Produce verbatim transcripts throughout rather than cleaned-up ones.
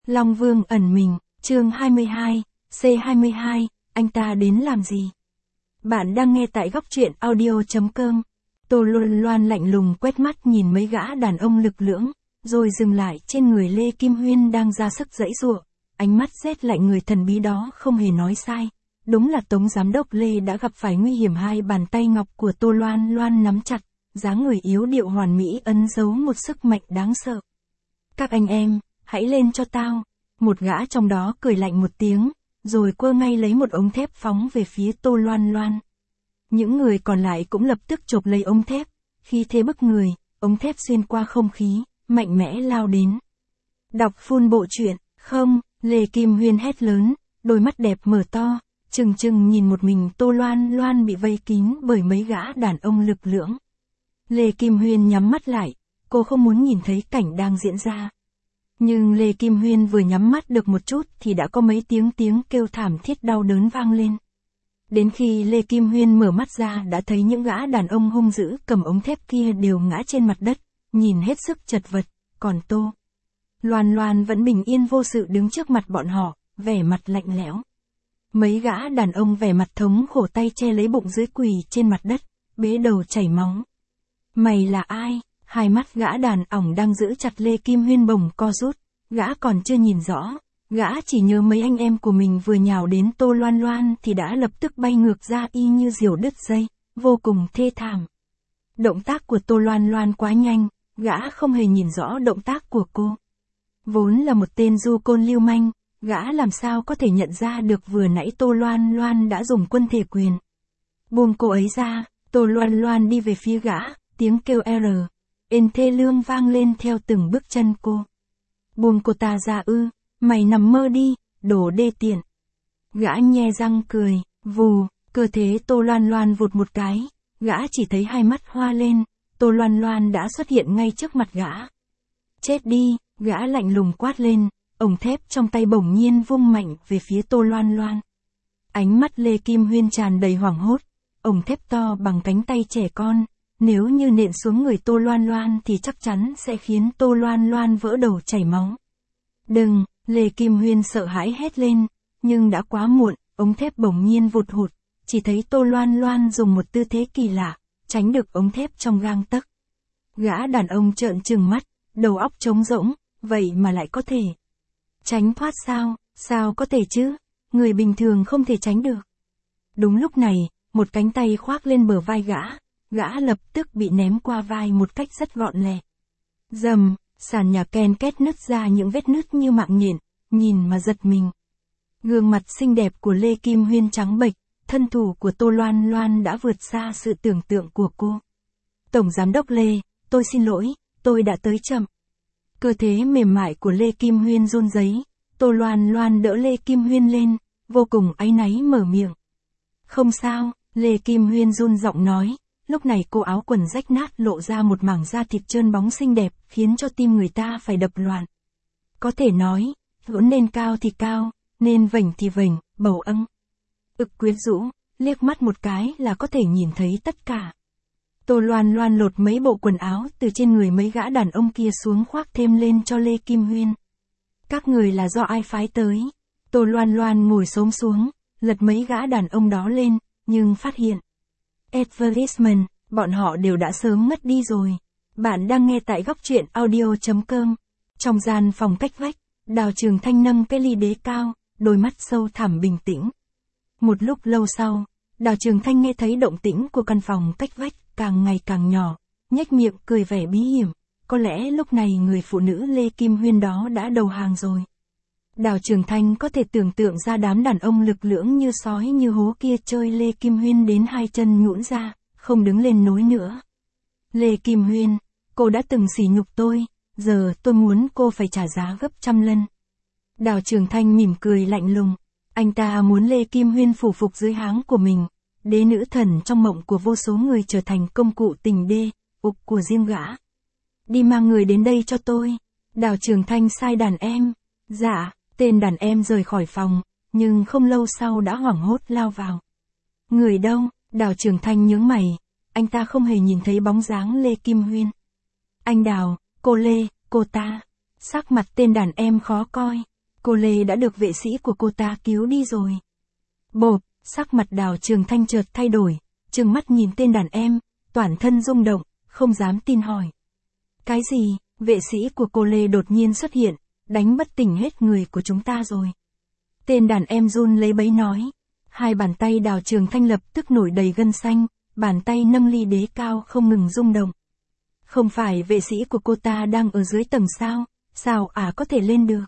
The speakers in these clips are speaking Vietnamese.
Long Vương ẩn mình, chương hai mươi hai, C hai mươi hai, anh ta đến làm gì? Bạn đang nghe tại góc truyện audio chấm com. Tô Loan Loan lạnh lùng quét mắt nhìn mấy gã đàn ông lực lưỡng, rồi dừng lại trên người Lê Kim Huyên đang ra sức giãy giụa. Ánh mắt rét lạnh người thần bí đó không hề nói sai. Đúng là Tống Giám đốc Lê đã gặp phải nguy hiểm. Hai bàn tay ngọc của Tô Loan Loan nắm chặt, dáng người yếu điệu hoàn mỹ ấn dấu một sức mạnh đáng sợ. Các anh em, hãy lên cho tao. Một gã trong đó cười lạnh một tiếng, rồi quơ ngay lấy một ống thép phóng về phía Tô Loan Loan. Những người còn lại cũng lập tức chộp lấy ống thép, khi thế bức người, ống thép xuyên qua không khí, mạnh mẽ lao đến. Đọc full bộ truyện, không, Lê Kim Huyên hét lớn, đôi mắt đẹp mở to, trừng trừng nhìn một mình Tô Loan Loan bị vây kín bởi mấy gã đàn ông lực lưỡng. Lê Kim Huyên nhắm mắt lại, cô không muốn nhìn thấy cảnh đang diễn ra. Nhưng Lê Kim Huyên vừa nhắm mắt được một chút thì đã có mấy tiếng tiếng kêu thảm thiết đau đớn vang lên. Đến khi Lê Kim Huyên mở mắt ra đã thấy những gã đàn ông hung dữ cầm ống thép kia đều ngã trên mặt đất, nhìn hết sức chật vật, còn Tô Loan Loan vẫn bình yên vô sự đứng trước mặt bọn họ, vẻ mặt lạnh lẽo. Mấy gã đàn ông vẻ mặt thống khổ tay che lấy bụng dưới quỳ trên mặt đất, bế đầu chảy máu. Mày là ai? Hai mắt gã đàn ỏng đang giữ chặt Lê Kim Huyên bồng co rút, gã còn chưa nhìn rõ, gã chỉ nhớ mấy anh em của mình vừa nhào đến Tô Loan Loan thì đã lập tức bay ngược ra y như diều đứt dây, vô cùng thê thảm. Động tác của Tô Loan Loan quá nhanh, gã không hề nhìn rõ động tác của cô. Vốn là một tên du côn lưu manh, gã làm sao có thể nhận ra được vừa nãy Tô Loan Loan đã dùng quân thể quyền. Buông cô ấy ra, Tô Loan Loan đi về phía gã, tiếng kêu R. Ên thê lương vang lên theo từng bước chân cô. Buông cô ta ra ư, mày nằm mơ đi, đồ đê tiện. Gã nhe răng cười, vù, cơ thể Tô Loan Loan vụt một cái, gã chỉ thấy hai mắt hoa lên, Tô Loan Loan đã xuất hiện ngay trước mặt gã. Chết đi, gã lạnh lùng quát lên, ống thép trong tay bỗng nhiên vung mạnh về phía Tô Loan Loan. Ánh mắt Lê Kim Huyên tràn đầy hoảng hốt, ống thép to bằng cánh tay trẻ con. Nếu như nện xuống người Tô Loan Loan thì chắc chắn sẽ khiến Tô Loan Loan vỡ đầu chảy máu. Đừng, Lê Kim Huyên sợ hãi hét lên, nhưng đã quá muộn, ống thép bỗng nhiên vụt hụt, chỉ thấy Tô Loan Loan dùng một tư thế kỳ lạ, tránh được ống thép trong gang tấc. Gã đàn ông trợn trừng mắt, đầu óc trống rỗng, vậy mà lại có thể tránh thoát sao, sao có thể chứ, người bình thường không thể tránh được. Đúng lúc này, một cánh tay khoác lên bờ vai gã. Gã lập tức bị ném qua vai một cách rất gọn lẹ. Dầm, sàn nhà ken két nứt ra những vết nứt như mạng nhện, nhìn mà giật mình. Gương mặt xinh đẹp của Lê Kim Huyên trắng bệch, thân thủ của Tô Loan Loan đã vượt xa sự tưởng tượng của cô. Tổng Giám đốc Lê, tôi xin lỗi, tôi đã tới chậm. Cơ thể mềm mại của Lê Kim Huyên run rẩy, Tô Loan Loan đỡ Lê Kim Huyên lên, vô cùng áy náy mở miệng. Không sao, Lê Kim Huyên run giọng nói. Lúc này cô áo quần rách nát lộ ra một mảng da thịt trơn bóng xinh đẹp, khiến cho tim người ta phải đập loạn. Có thể nói, vốn nên cao thì cao, nên vểnh thì vểnh, bầu âng. Ực quyến rũ, liếc mắt một cái là có thể nhìn thấy tất cả. Tô Loan Loan lột mấy bộ quần áo từ trên người mấy gã đàn ông kia xuống khoác thêm lên cho Lê Kim Huyên. Các người là do ai phái tới? Tô Loan Loan ngồi xổm xuống, lật mấy gã đàn ông đó lên, nhưng phát hiện. Advertisement, bọn họ đều đã sớm mất đi rồi. Bạn đang nghe tại góc truyện audio chấm com. Trong gian phòng cách vách, Đào Trường Thanh nâng cái ly đế cao, đôi mắt sâu thẳm bình tĩnh. Một lúc lâu sau, Đào Trường Thanh nghe thấy động tĩnh của căn phòng cách vách càng ngày càng nhỏ, nhếch miệng cười vẻ bí hiểm. Có lẽ lúc này người phụ nữ Lê Kim Huyên đó đã đầu hàng rồi. Đào Trường Thanh có thể tưởng tượng ra đám đàn ông lực lưỡng như sói như hố kia chơi Lê Kim Huyên đến hai chân nhũn ra, không đứng lên nối nữa. Lê Kim Huyên, cô đã từng sỉ nhục tôi, giờ tôi muốn cô phải trả giá gấp trăm lần. Đào Trường Thanh mỉm cười lạnh lùng, anh ta muốn Lê Kim Huyên phủ phục dưới háng của mình, đế nữ thần trong mộng của vô số người trở thành công cụ tình đê, ục của riêng gã. Đi mang người đến đây cho tôi. Đào Trường Thanh sai đàn em. Dạ. Tên đàn em rời khỏi phòng, nhưng không lâu sau đã hoảng hốt lao vào. Người đâu? Đào Trường Thanh nhướng mày, anh ta không hề nhìn thấy bóng dáng Lê Kim Huyên. Anh Đào, cô Lê, cô ta. Sắc mặt tên đàn em khó coi, cô Lê đã được vệ sĩ của cô ta cứu đi rồi. Bộp, sắc mặt Đào Trường Thanh chợt thay đổi, trừng mắt nhìn tên đàn em, toàn thân rung động, không dám tin hỏi. Cái gì, vệ sĩ của cô Lê đột nhiên xuất hiện, đánh bất tỉnh hết người của chúng ta rồi. Tên đàn em run lấy bấy nói. Hai bàn tay Đào Trường Thanh lập tức nổi đầy gân xanh, bàn tay nâng ly đế cao không ngừng rung động. Không phải vệ sĩ của cô ta đang ở dưới tầng sao, sao ả có thể lên được?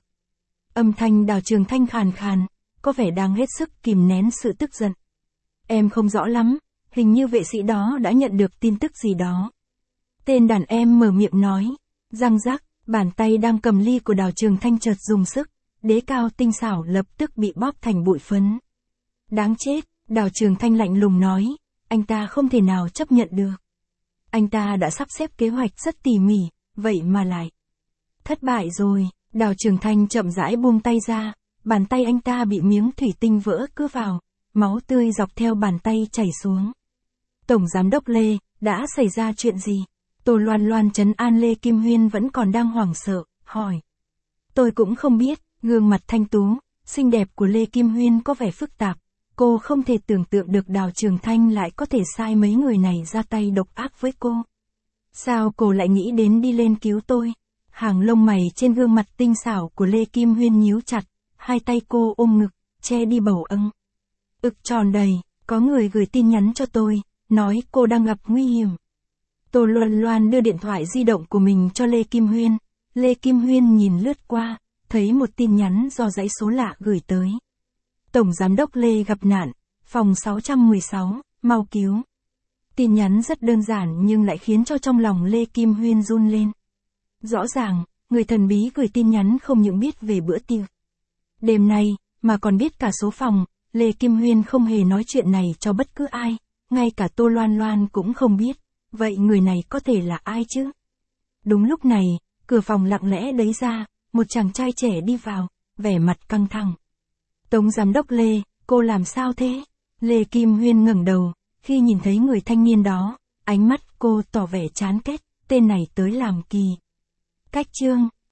Âm thanh Đào Trường Thanh khàn khàn, có vẻ đang hết sức kìm nén sự tức giận. Em không rõ lắm, hình như vệ sĩ đó đã nhận được tin tức gì đó. Tên đàn em mở miệng nói, răng rắc, bàn tay đang cầm ly của Đào Trường Thanh chợt dùng sức, đế cao tinh xảo lập tức bị bóp thành bụi phấn. Đáng chết, Đào Trường Thanh lạnh lùng nói, anh ta không thể nào chấp nhận được. Anh ta đã sắp xếp kế hoạch rất tỉ mỉ, vậy mà lại thất bại rồi. Đào Trường Thanh chậm rãi buông tay ra, bàn tay anh ta bị miếng thủy tinh vỡ cưa vào, máu tươi dọc theo bàn tay chảy xuống. Tổng Giám đốc Lê, đã xảy ra chuyện gì? Tô Loan Loan trấn an Lê Kim Huyên vẫn còn đang hoảng sợ, hỏi. Tôi cũng không biết, gương mặt thanh tú, xinh đẹp của Lê Kim Huyên có vẻ phức tạp. Cô không thể tưởng tượng được Đào Trường Thanh lại có thể sai mấy người này ra tay độc ác với cô. Sao cô lại nghĩ đến đi lên cứu tôi? Hàng lông mày trên gương mặt tinh xảo của Lê Kim Huyên nhíu chặt, hai tay cô ôm ngực, che đi bầu âng. Ực tròn đầy, có người gửi tin nhắn cho tôi, nói cô đang gặp nguy hiểm. Tô Loan Loan đưa điện thoại di động của mình cho Lê Kim Huyên. Lê Kim Huyên nhìn lướt qua, thấy một tin nhắn do dãy số lạ gửi tới. Tổng Giám đốc Lê gặp nạn, phòng sáu trăm mười sáu, mau cứu. Tin nhắn rất đơn giản nhưng lại khiến cho trong lòng Lê Kim Huyên run lên. Rõ ràng, người thần bí gửi tin nhắn không những biết về bữa tiệc đêm nay, mà còn biết cả số phòng. Lê Kim Huyên không hề nói chuyện này cho bất cứ ai, ngay cả Tô Loan Loan cũng không biết. Vậy người này có thể là ai chứ? Đúng lúc này, cửa phòng lặng lẽ đấy ra, một chàng trai trẻ đi vào, vẻ mặt căng thẳng. Tổng Giám đốc Lê, cô làm sao thế? Lê Kim Huyên ngẩng đầu, khi nhìn thấy người thanh niên đó, ánh mắt cô tỏ vẻ chán ghét, tên này tới làm kỳ. Cách chương.